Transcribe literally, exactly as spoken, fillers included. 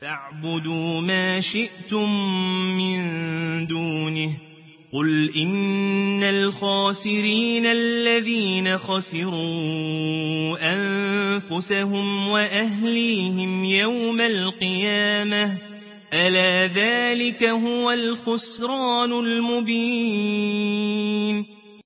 فاعبدوا ما شئتم من دونه قل إن الخاسرين الذين خسروا أنفسهم وأهليهم يوم القيامة ألا ذلك هو الخسران المبين